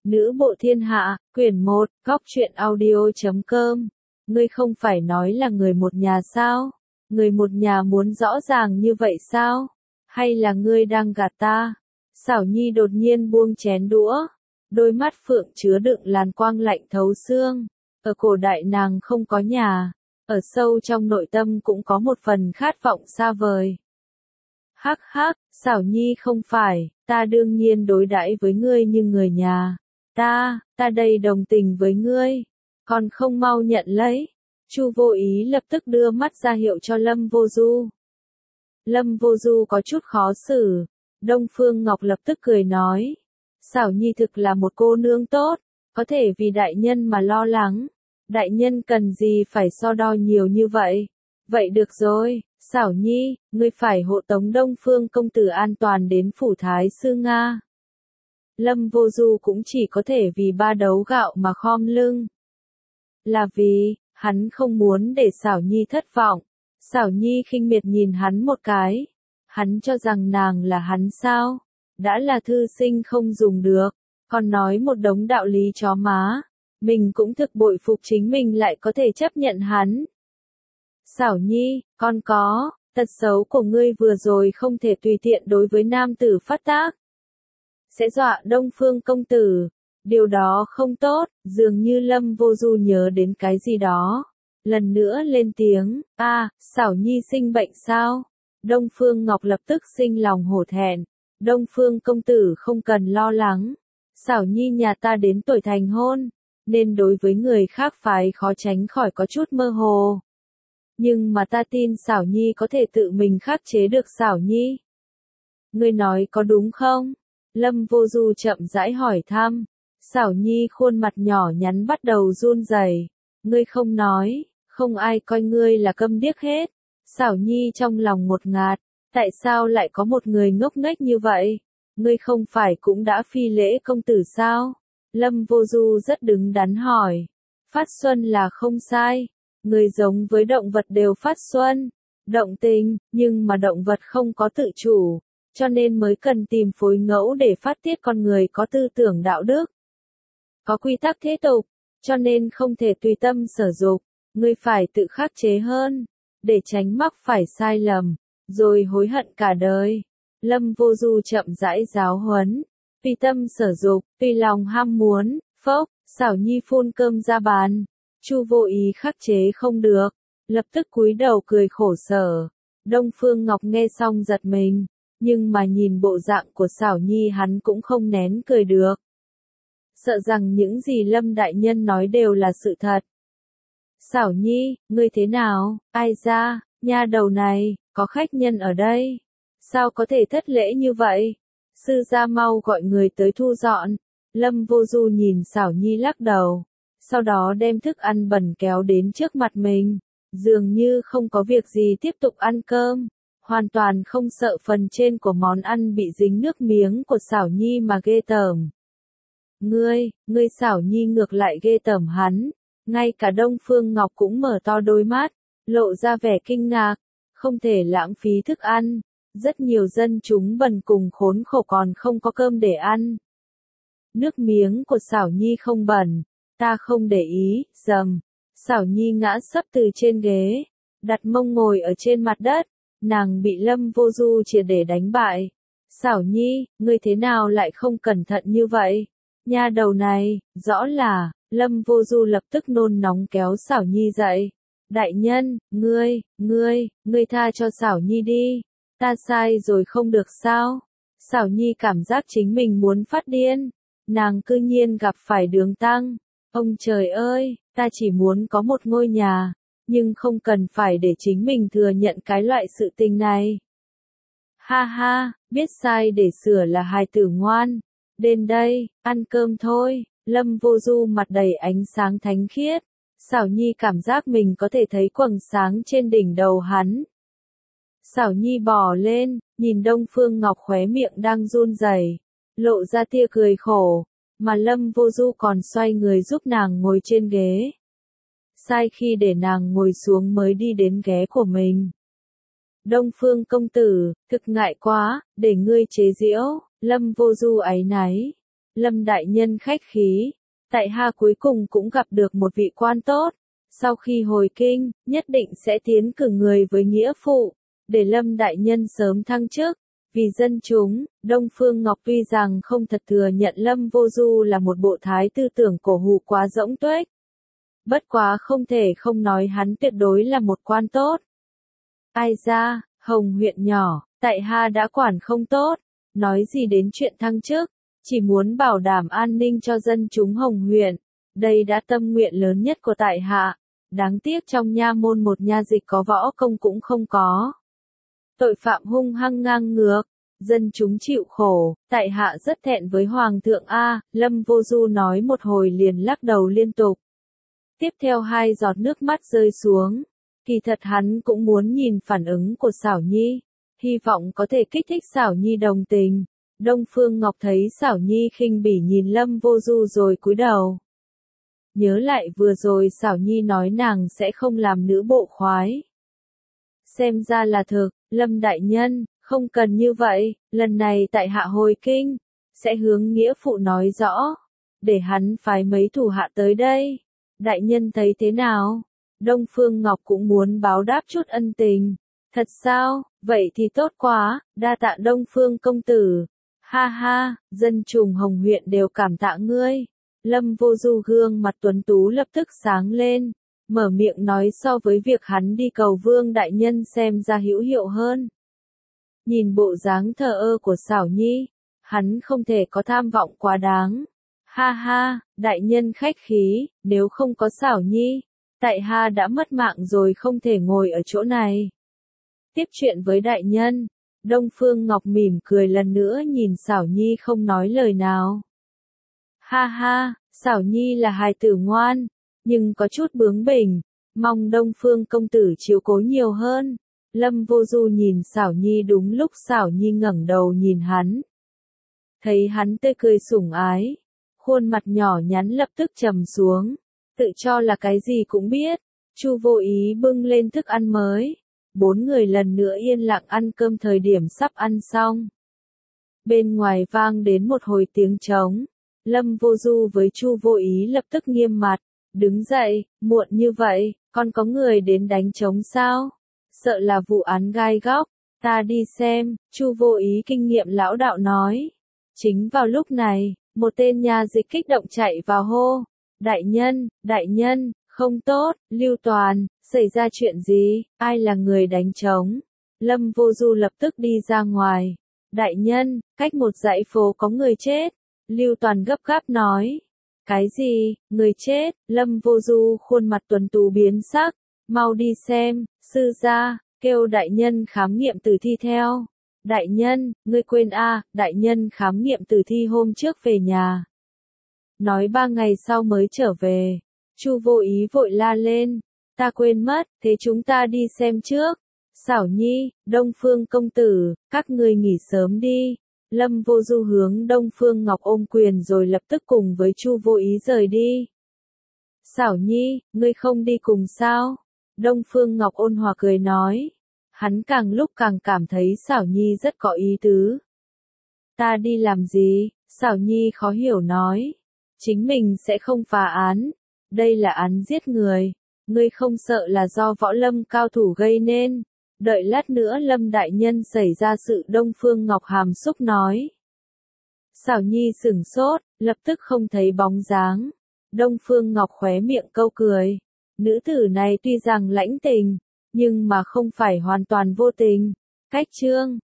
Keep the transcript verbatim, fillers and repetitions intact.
Nữ bộ thiên hạ, quyển một, góc truyện audio chấm com. Ngươi không phải nói là người một nhà sao? Người một nhà muốn rõ ràng như vậy sao? Hay là ngươi đang gạt ta? Xảo Nhi đột nhiên buông chén đũa. Đôi mắt phượng chứa đựng làn quang lạnh thấu xương. Ở cổ đại nàng không có nhà. Ở sâu trong nội tâm cũng có một phần khát vọng xa vời. Hắc hắc, Xảo Nhi không phải, ta đương nhiên đối đãi với ngươi như người nhà. Ta, ta đây đồng tình với ngươi, còn không mau nhận lấy. Chu Vô Ý lập tức đưa mắt ra hiệu cho Lâm Vô Du. Lâm Vô Du có chút khó xử. Đông Phương Ngọc lập tức cười nói. Xảo Nhi thực là một cô nương tốt, có thể vì đại nhân mà lo lắng. Đại nhân cần gì phải so đo nhiều như vậy? Vậy được rồi, Xảo Nhi, ngươi phải hộ tống Đông Phương công tử an toàn đến phủ Thái sư Nga. Lâm Vô Du cũng chỉ có thể vì ba đấu gạo mà khom lưng. Là vì, hắn không muốn để Xảo Nhi thất vọng. Xảo Nhi khinh miệt nhìn hắn một cái. Hắn cho rằng nàng là hắn sao? Đã là thư sinh không dùng được, còn nói một đống đạo lý chó má. Mình cũng thực bội phục chính mình lại có thể chấp nhận hắn. Xảo Nhi, con có, tật xấu của ngươi vừa rồi không thể tùy tiện đối với nam tử phát tác. Sẽ dọa Đông Phương công tử. Điều đó không tốt, dường như Lâm Vô Du nhớ đến cái gì đó. Lần nữa lên tiếng, a, à, Xảo Nhi sinh bệnh sao? Đông Phương Ngọc lập tức sinh lòng hổ thẹn. Đông Phương công tử không cần lo lắng. Xảo Nhi nhà ta đến tuổi thành hôn, nên đối với người khác phái khó tránh khỏi có chút mơ hồ. Nhưng mà ta tin Xảo Nhi có thể tự mình khắc chế được Xảo Nhi. Ngươi nói có đúng không? Lâm Vô Du chậm rãi hỏi thăm. Xảo Nhi khuôn mặt nhỏ nhắn bắt đầu run rẩy. Ngươi không nói, không ai coi ngươi là câm điếc hết. Xảo Nhi trong lòng ngột ngạt, tại sao lại có một người ngốc nghếch như vậy? Ngươi không phải cũng đã phi lễ công tử sao? Lâm Vô Du rất đứng đắn hỏi. Phát xuân là không sai. Người giống với động vật đều phát xuân, động tình, nhưng mà động vật không có tự chủ, cho nên mới cần tìm phối ngẫu để phát tiết con người có tư tưởng đạo đức. Có quy tắc thế tục, cho nên không thể tùy tâm sở dục, ngươi phải tự khắc chế hơn, để tránh mắc phải sai lầm, rồi hối hận cả đời. Lâm Vô Du chậm rãi giáo huấn, tùy tâm sở dục, tùy lòng ham muốn, phốc, Xảo Nhi phun cơm ra bàn. Chu Vô Ý khắc chế không được, lập tức cúi đầu cười khổ sở. Đông Phương Ngọc nghe xong giật mình, nhưng mà nhìn bộ dạng của Xảo Nhi hắn cũng không nén cười được. Sợ rằng những gì Lâm đại nhân nói đều là sự thật. Xảo Nhi, ngươi thế nào? Ai ra, nha đầu này, có khách nhân ở đây. Sao có thể thất lễ như vậy? Sư gia mau gọi người tới thu dọn. Lâm Vô Du nhìn Xảo Nhi lắc đầu. Sau đó đem thức ăn bẩn kéo đến trước mặt mình, dường như không có việc gì tiếp tục ăn cơm, hoàn toàn không sợ phần trên của món ăn bị dính nước miếng của Xảo Nhi mà ghê tởm. Ngươi, ngươi Xảo Nhi ngược lại ghê tởm hắn, ngay cả Đông Phương Ngọc cũng mở to đôi mắt, lộ ra vẻ kinh ngạc, không thể lãng phí thức ăn, rất nhiều dân chúng bần cùng khốn khổ còn không có cơm để ăn. Nước miếng của Xảo Nhi không bẩn. Ta không để ý, dầm. Xảo Nhi ngã sấp từ trên ghế, đặt mông ngồi ở trên mặt đất, nàng bị Lâm Vô Du triệt để đánh bại. Xảo Nhi, ngươi thế nào lại không cẩn thận như vậy? Nha đầu này, rõ là, Lâm Vô Du lập tức nôn nóng kéo Xảo Nhi dậy. Đại nhân, ngươi, ngươi, ngươi tha cho Xảo Nhi đi. Ta sai rồi không được sao? Xảo Nhi cảm giác chính mình muốn phát điên. Nàng cư nhiên gặp phải đường tăng. Ông trời ơi, ta chỉ muốn có một ngôi nhà, nhưng không cần phải để chính mình thừa nhận cái loại sự tình này. Ha ha, biết sai để sửa là hài tử ngoan. Đến đây, ăn cơm thôi. Lâm Vô Du mặt đầy ánh sáng thánh khiết. Xảo Nhi cảm giác mình có thể thấy quầng sáng trên đỉnh đầu hắn. Xảo Nhi bò lên, nhìn Đông Phương Ngọc khóe miệng đang run rẩy, lộ ra tia cười khổ. Mà Lâm Vô Du còn xoay người giúp nàng ngồi trên ghế. Sai khi để nàng ngồi xuống mới đi đến ghế của mình. Đông Phương công tử, thực ngại quá, để ngươi chế giễu. Lâm Vô Du áy náy. Lâm đại nhân khách khí, tại hạ cuối cùng cũng gặp được một vị quan tốt. Sau khi hồi kinh, nhất định sẽ tiến cử người với nghĩa phụ, để Lâm đại nhân sớm thăng chức. Vì dân chúng, Đông Phương Ngọc tuy rằng không thật thừa nhận Lâm Vô Du là một bộ thái tư tưởng cổ hủ quá rỗng tuếch. Bất quá không thể không nói hắn tuyệt đối là một quan tốt. Ai ra, Hồng huyện nhỏ, tại hạ đã quản không tốt, nói gì đến chuyện thăng chức, chỉ muốn bảo đảm an ninh cho dân chúng Hồng huyện. Đây đã tâm nguyện lớn nhất của tại hạ, đáng tiếc trong nha môn một nha dịch có võ công cũng không có. Tội phạm hung hăng ngang ngược, dân chúng chịu khổ, tại hạ rất thẹn với Hoàng thượng A, Lâm Vô Du nói một hồi liền lắc đầu liên tục. Tiếp theo hai giọt nước mắt rơi xuống, kỳ thật hắn cũng muốn nhìn phản ứng của Xảo Nhi, hy vọng có thể kích thích Xảo Nhi đồng tình. Đông Phương Ngọc thấy Xảo Nhi khinh bỉ nhìn Lâm Vô Du rồi cúi đầu. Nhớ lại vừa rồi Xảo Nhi nói nàng sẽ không làm nữ bộ khoái. Xem ra là thực, Lâm đại nhân, không cần như vậy, lần này tại hạ hồi kinh, sẽ hướng nghĩa phụ nói rõ, để hắn phái mấy thủ hạ tới đây. Đại nhân thấy thế nào? Đông Phương Ngọc cũng muốn báo đáp chút ân tình. Thật sao? Vậy thì tốt quá, đa tạ Đông Phương công tử. Ha ha, dân chúng Hồng huyện đều cảm tạ ngươi. Lâm Vô Du gương mặt tuấn tú lập tức sáng lên, mở miệng nói so với việc hắn đi cầu Vương đại nhân xem ra hữu hiệu hơn. Nhìn bộ dáng thờ ơ của Xảo Nhi, hắn không thể có tham vọng quá đáng. Ha ha, đại nhân khách khí, nếu không có Xảo Nhi, tại hạ đã mất mạng rồi không thể ngồi ở chỗ này. Tiếp chuyện với đại nhân, Đông Phương Ngọc mỉm cười lần nữa nhìn Xảo Nhi không nói lời nào. Ha ha, Xảo Nhi là hài tử ngoan, nhưng có chút bướng bỉnh, mong Đông Phương công tử chiếu cố nhiều hơn. Lâm Vô Du nhìn Xảo Nhi đúng lúc Xảo Nhi ngẩng đầu nhìn hắn. Thấy hắn tươi cười sủng ái, khuôn mặt nhỏ nhắn lập tức trầm xuống, tự cho là cái gì cũng biết. Chu Vô Ý bưng lên thức ăn mới. Bốn người lần nữa yên lặng ăn cơm thời điểm sắp ăn xong. Bên ngoài vang đến một hồi tiếng trống. Lâm Vô Du với Chu Vô Ý lập tức nghiêm mặt, đứng dậy, muộn như vậy, còn có người đến đánh trống sao? Sợ là vụ án gai góc, ta đi xem, Chu Vô Ý kinh nghiệm lão đạo nói. Chính vào lúc này, một tên nha dịch kích động chạy vào hô. Đại nhân, đại nhân, không tốt, Lưu Toàn, xảy ra chuyện gì, ai là người đánh trống? Lâm Vô Du lập tức đi ra ngoài. Đại nhân, cách một dãy phố có người chết. Lưu Toàn gấp gáp nói. Cái gì, người chết? Lâm Vô Du khuôn mặt tuấn tú biến sắc. Mau đi xem, sư gia, kêu đại nhân khám nghiệm tử thi theo. Đại nhân, ngươi quên a, đại nhân khám nghiệm tử thi hôm trước về nhà. Nói ba ngày sau mới trở về. Chu Vô Ý vội la lên. Ta quên mất, thế chúng ta đi xem trước. Xảo Nhi, Đông Phương công tử, các ngươi nghỉ sớm đi. Lâm Vô Du hướng Đông Phương Ngọc ôm quyền rồi lập tức cùng với Chu Vô Ý rời đi. Xảo Nhi, ngươi không đi cùng sao? Đông Phương Ngọc ôn hòa cười nói. Hắn càng lúc càng cảm thấy Xảo Nhi rất có ý tứ. Ta đi làm gì? Xảo Nhi khó hiểu nói. Chính mình sẽ không phá án. Đây là án giết người. Ngươi không sợ là do võ lâm cao thủ gây nên. Đợi lát nữa Lâm đại nhân xảy ra sự. Đông Phương Ngọc hàm xúc nói. Xảo Nhi sửng sốt, lập tức không thấy bóng dáng. Đông Phương Ngọc khóe miệng câu cười. Nữ tử này tuy rằng lãnh tình, nhưng mà không phải hoàn toàn vô tình. Cách chương